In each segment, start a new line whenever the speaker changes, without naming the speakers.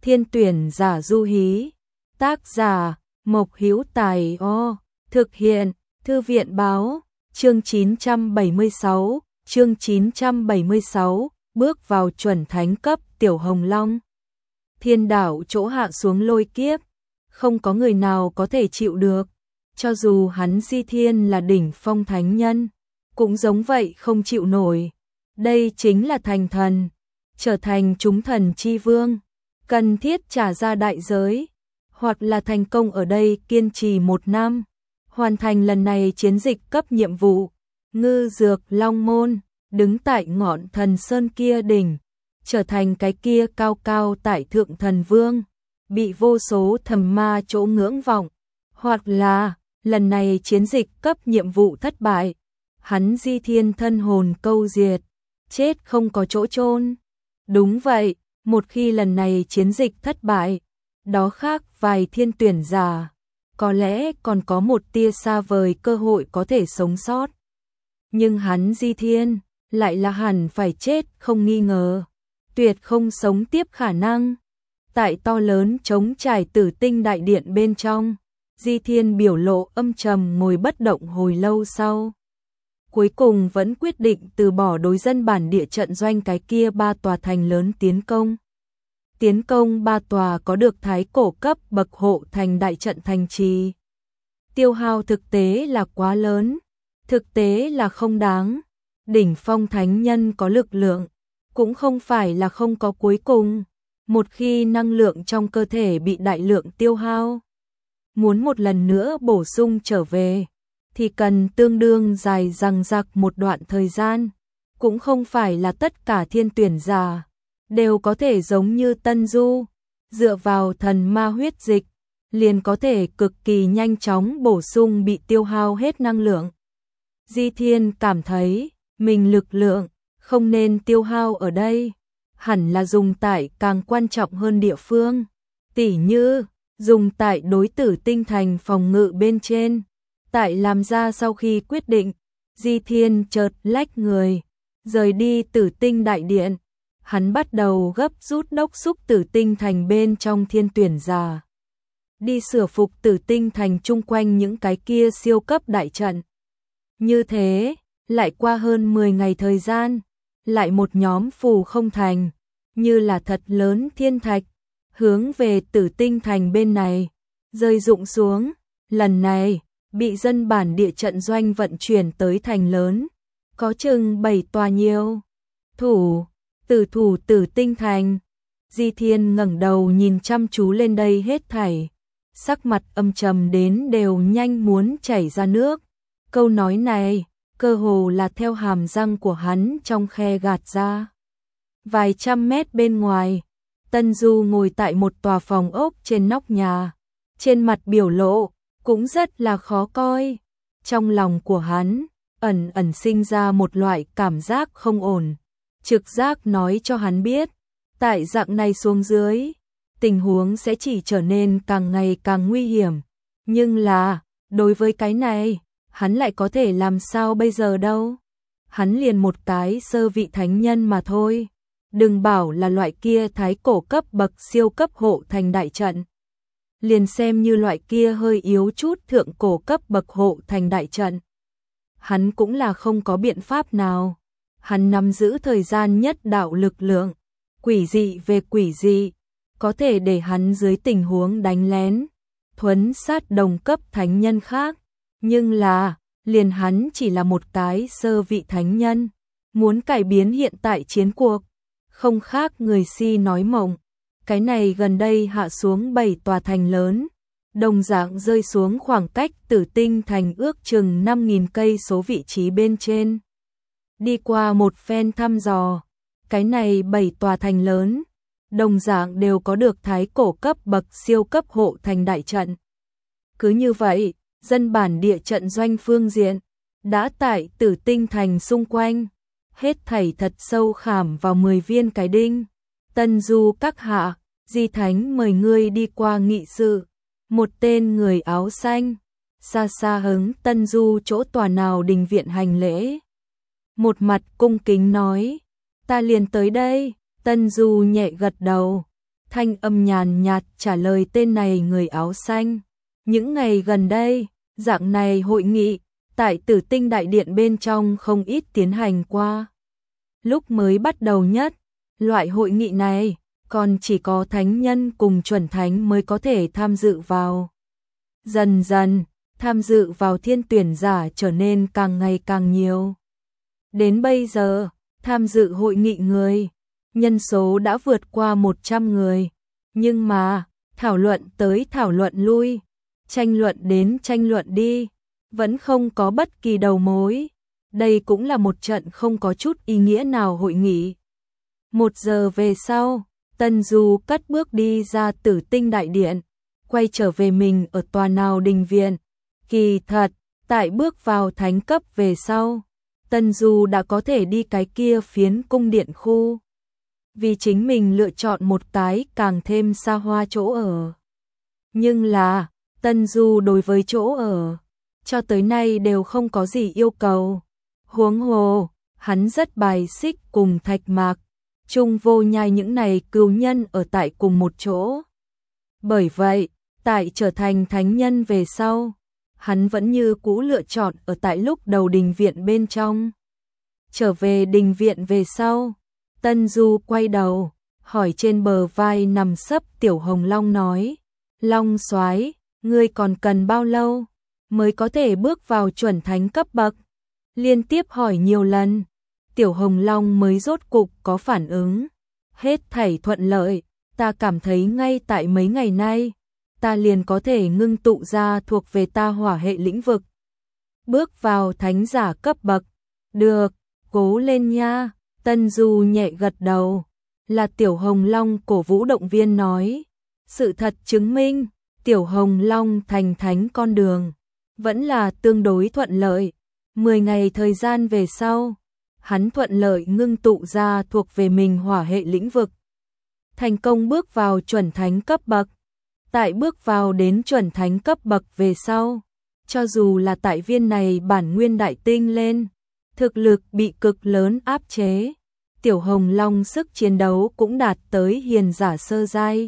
Thiên tuyển giả du hí. Tác giả Mộc Hữu Tài. Thực hiện Thư viện báo. Chương 976, bước vào chuẩn thánh cấp Tiểu Hồng Long. Thiên đạo chỗ hạ xuống lôi kiếp, không có người nào có thể chịu được, cho dù hắn Di Thiên là đỉnh phong thánh nhân, cũng giống vậy không chịu nổi. Đây chính là thành thần, trở thành chúng thần chi vương, cần thiết trả ra đại giới, hoặc là thành công ở đây kiên trì 1 năm, hoàn thành lần này chiến dịch cấp nhiệm vụ. Ngư Dược Long Môn, đứng tại ngọn thần sơn kia đỉnh, trở thành cái kia cao cao tại thượng thần vương, bị vô số thầm ma chỗ ngưỡng vọng, hoặc là lần này chiến dịch cấp nhiệm vụ thất bại, hắn Di Thiên thân hồn câu diệt, chết không có chỗ chôn. Đúng vậy, một khi lần này chiến dịch thất bại, đó khác vài thiên tuyển giả, có lẽ còn có một tia xa vời cơ hội có thể sống sót. Nhưng hắn Di Thiên lại là hẳn phải chết không nghi ngờ, tuyệt không sống tiếp khả năng. Tại to lớn trống trải Tử Tinh đại điện bên trong, Di Thiên biểu lộ âm trầm ngồi bất động hồi lâu sau. Cuối cùng vẫn quyết định từ bỏ đối dân bản địa trận doanh cái kia 3 tòa thành lớn tiến công. Tiến công 3 tòa có được thái cổ cấp bậc hộ thành đại trận thành trì. Tiêu hao thực tế là quá lớn, thực tế là không đáng. Đỉnh phong thánh nhân có lực lượng, cũng không phải là không có cuối cùng. Một khi năng lượng trong cơ thể bị đại lượng tiêu hao, muốn một lần nữa bổ sung trở về, thì cần tương đương dài dằng dặc một đoạn thời gian. Cũng không phải là tất cả thiên tuyển giả đều có thể giống như Tân Du, dựa vào thần ma huyết dịch, liền có thể cực kỳ nhanh chóng bổ sung bị tiêu hao hết năng lượng. Di Thiên cảm thấy mình lực lượng không nên tiêu hao ở đây, hẳn là dùng tại càng quan trọng hơn địa phương, tỉ như dùng tại đối tử tinh thành phòng ngự bên trên. Tại làm ra sau khi quyết định, Di Thiên chợt lách người, rời đi Tử Tinh đại điện. Hắn bắt đầu gấp rút đốc xúc Tử Tinh thành bên trong thiên tuyển giả, đi sửa phục Tử Tinh thành chung quanh những cái kia siêu cấp đại trận. Như thế, lại qua hơn 10 ngày thời gian, lại một nhóm phù không thành, như là thật lớn thiên thạch, hướng về Tử Tinh thành bên này, rơi rụng xuống. Lần này, bị dân bản địa trận doanh vận chuyển tới thành lớn, có chừng 7 tòa nhiều. Thủ Tử Tinh thành. Di Thiên ngẩng đầu nhìn chăm chú lên đây hết thảy, sắc mặt âm trầm đến đều nhanh muốn chảy ra nước. Câu nói này, cơ hồ là theo hàm răng của hắn trong khe gạt ra. Vài trăm mét bên ngoài, Tân Du ngồi tại một tòa phòng ốc trên nóc nhà, trên mặt biểu lộ cũng rất là khó coi. Trong lòng của hắn ẩn ẩn sinh ra một loại cảm giác không ổn, trực giác nói cho hắn biết, tại dạng này xuống dưới, tình huống sẽ chỉ trở nên càng ngày càng nguy hiểm. Nhưng là, đối với cái này, hắn lại có thể làm sao bây giờ đâu? Hắn liền một cái sơ vị thánh nhân mà thôi, đừng bảo là loại kia thái cổ cấp bậc siêu cấp hộ thành đại trận. Liền xem như loại kia hơi yếu chút thượng cổ cấp bậc hộ thành đại trận, hắn cũng là không có biện pháp nào. Hắn nắm giữ thời gian nhất đạo lực lượng, quỷ dị về quỷ dị, có thể để hắn dưới tình huống đánh lén, thuấn sát đồng cấp thánh nhân khác. Nhưng là, liền hắn chỉ là một cái sơ vị thánh nhân, muốn cải biến hiện tại chiến cuộc, không khác người si nói mộng. Cái này gần đây hạ xuống 7 tòa thành lớn, đồng dạng rơi xuống khoảng cách Tử Tinh thành ước chừng 5.000 cây số vị trí bên trên. Đi qua một phen thăm dò, cái này 7 tòa thành lớn, đồng dạng đều có được thái cổ cấp bậc siêu cấp hộ thành đại trận. Cứ như vậy, dân bản địa trận doanh phương diện, đã tại Tử Tinh thành xung quanh, hết thảy thật sâu khảm vào 10 viên cái đinh. Tân Du các hạ, Di Thánh mời ngươi đi qua nghị sự. Một tên người áo xanh, xa xa hứng Tân Du chỗ tòa nào đình viện hành lễ. Một mặt cung kính nói, ta liền tới đây. Tân Du nhẹ gật đầu, thanh âm nhàn nhạt trả lời tên này người áo xanh. Những ngày gần đây, dạng này hội nghị, tại Tử Tinh Đại Điện bên trong không ít tiến hành qua. Lúc mới bắt đầu nhất, loại hội nghị này, còn chỉ có thánh nhân cùng chuẩn thánh mới có thể tham dự vào. Dần dần, tham dự vào thiên tuyển giả trở nên càng ngày càng nhiều. Đến bây giờ, tham dự hội nghị người, nhân số đã vượt qua 100 người. Nhưng mà, thảo luận tới thảo luận lui, tranh luận đến tranh luận đi, vẫn không có bất kỳ đầu mối. Đây cũng là một trận không có chút ý nghĩa nào hội nghị. 1 giờ về sau, Tân Du cất bước đi ra Tử Tinh Đại Điện, quay trở về mình ở tòa nào đình viện. Kỳ thật, tại bước vào thánh cấp về sau, Tân Du đã có thể đi cái kia phiến cung điện khu. Vì chính mình lựa chọn một cái càng thêm xa hoa chỗ ở. Nhưng là, Tân Du đối với chỗ ở, cho tới nay đều không có gì yêu cầu. Huống hồ, hắn rất bài xích cùng Thạch Mạc, Trung Vô Nhai những này cừu nhân ở tại cùng một chỗ. Bởi vậy, tại trở thành thánh nhân về sau, hắn vẫn như cũ lựa chọn ở tại lúc đầu đình viện bên trong. Trở về đình viện về sau, Tân Du quay đầu, hỏi trên bờ vai nằm sấp Tiểu Hồng Long nói, Long soái, ngươi còn cần bao lâu mới có thể bước vào chuẩn thánh cấp bậc? Liên tiếp hỏi nhiều lần, Tiểu Hồng Long mới rốt cục có phản ứng. Hết thảy thuận lợi, ta cảm thấy ngay tại mấy ngày nay, ta liền có thể ngưng tụ ra thuộc về ta hỏa hệ lĩnh vực. Bước vào thánh giả cấp bậc. Được, cố lên nha. Tân Du nhẹ gật đầu, là Tiểu Hồng Long cổ vũ động viên nói. Sự thật chứng minh, Tiểu Hồng Long thành thánh con đường vẫn là tương đối thuận lợi. 10 ngày thời gian về sau, hắn thuận lợi ngưng tụ ra thuộc về mình hỏa hệ lĩnh vực. Thành công bước vào chuẩn thánh cấp bậc. Tại bước vào đến chuẩn thánh cấp bậc về sau, cho dù là tại viên này bản nguyên đại tinh lên, thực lực bị cực lớn áp chế, Tiểu Hồng Long sức chiến đấu cũng đạt tới hiền giả sơ giai.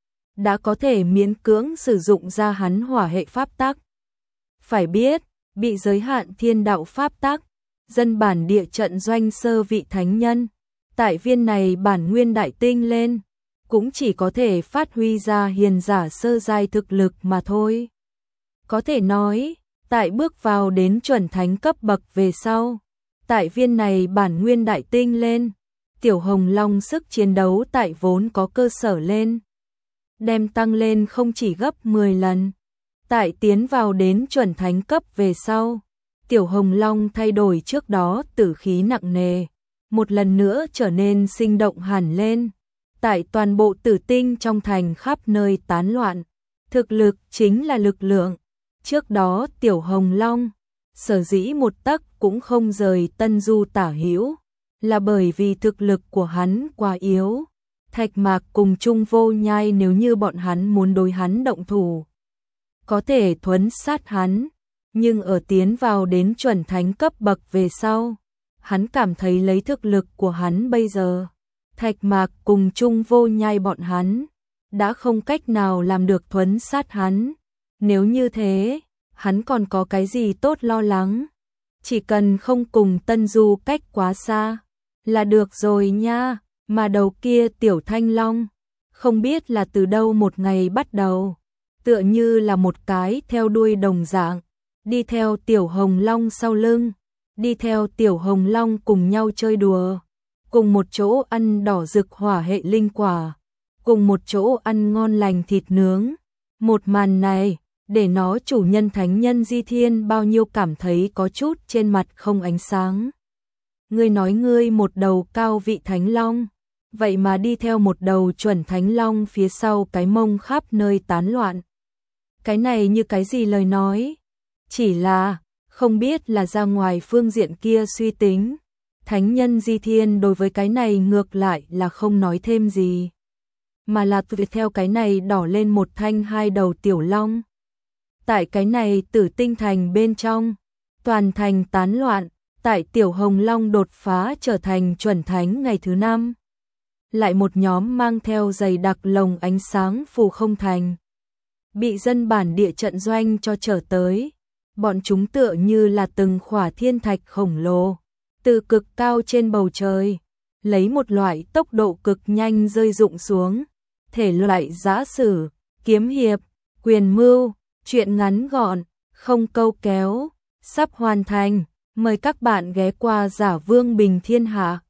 Đã có thể miễn cưỡng sử dụng ra hắn hỏa hệ pháp tắc. Phải biết, bị giới hạn thiên đạo pháp tắc, dân bản địa trận doanh sơ vị thánh nhân, tại viên này bản nguyên đại tinh lên, cũng chỉ có thể phát huy ra hiền giả sơ giai thực lực mà thôi. Có thể nói, tại bước vào đến chuẩn thánh cấp bậc về sau, tại viên này bản nguyên đại tinh lên, Tiểu Hồng Long sức chiến đấu tại vốn có cơ sở lên, đem tăng lên không chỉ gấp 10 lần. Tại tiến vào đến chuẩn thánh cấp về sau, Tiểu Hồng Long thay đổi trước đó tử khí nặng nề, một lần nữa trở nên sinh động hẳn lên. Tại toàn bộ Tử Tinh trong thành khắp nơi tán loạn, thực lực chính là lực lượng. Trước đó Tiểu Hồng Long sở dĩ một tấc cũng không rời Tân Du tả hữu, là bởi vì thực lực của hắn quá yếu. Thạch Mạc cùng Trung Vô Nhai nếu như bọn hắn muốn đối hắn động thủ, có thể thuấn sát hắn, nhưng ở tiến vào đến chuẩn thánh cấp bậc về sau, hắn cảm thấy lấy thực lực của hắn bây giờ, Thạch Mạc cùng Trung Vô Nhai bọn hắn đã không cách nào làm được thuấn sát hắn. Nếu như thế, hắn còn có cái gì tốt lo lắng? Chỉ cần không cùng Tân Du cách quá xa là được rồi nha. Mà đầu kia Tiểu Thanh Long, không biết là từ đâu một ngày bắt đầu, tựa như là một cái theo đuôi đồng dạng, đi theo Tiểu Hồng Long sau lưng, đi theo Tiểu Hồng Long cùng nhau chơi đùa, cùng một chỗ ăn đỏ rực hỏa hệ linh quả, cùng một chỗ ăn ngon lành thịt nướng. Một màn này, để nó chủ nhân thánh nhân Di Thiên bao nhiêu cảm thấy có chút trên mặt không ánh sáng. Ngươi nói ngươi một đầu cao vị thánh long, vậy mà đi theo một đầu chuẩn thánh long phía sau cái mông khắp nơi tán loạn. Cái này như cái gì lời nói? Chỉ là, không biết là ra ngoài phương diện kia suy tính. Thánh nhân Di Thiên đối với cái này ngược lại là không nói thêm gì, mà là tuyệt theo cái này đỏ lên một thanh hai đầu tiểu long. Tại cái này Tử Tinh thành bên trong, toàn thành tán loạn, tại Tiểu Hồng Long đột phá trở thành chuẩn thánh ngày thứ 5. lại một nhóm mang theo dày đặc lồng ánh sáng phù không thành. Bị dân bản địa trận doanh cho trở tới, bọn chúng tựa như là từng khỏa thiên thạch khổng lồ, từ cực cao trên bầu trời, lấy một loại tốc độ cực nhanh rơi rụng xuống, thể loại giã sử, kiếm hiệp, quyền mưu, truyện ngắn gọn, không câu kéo, sắp hoàn thành, mời các bạn ghé qua Giả Vương Bình Thiên Hạ.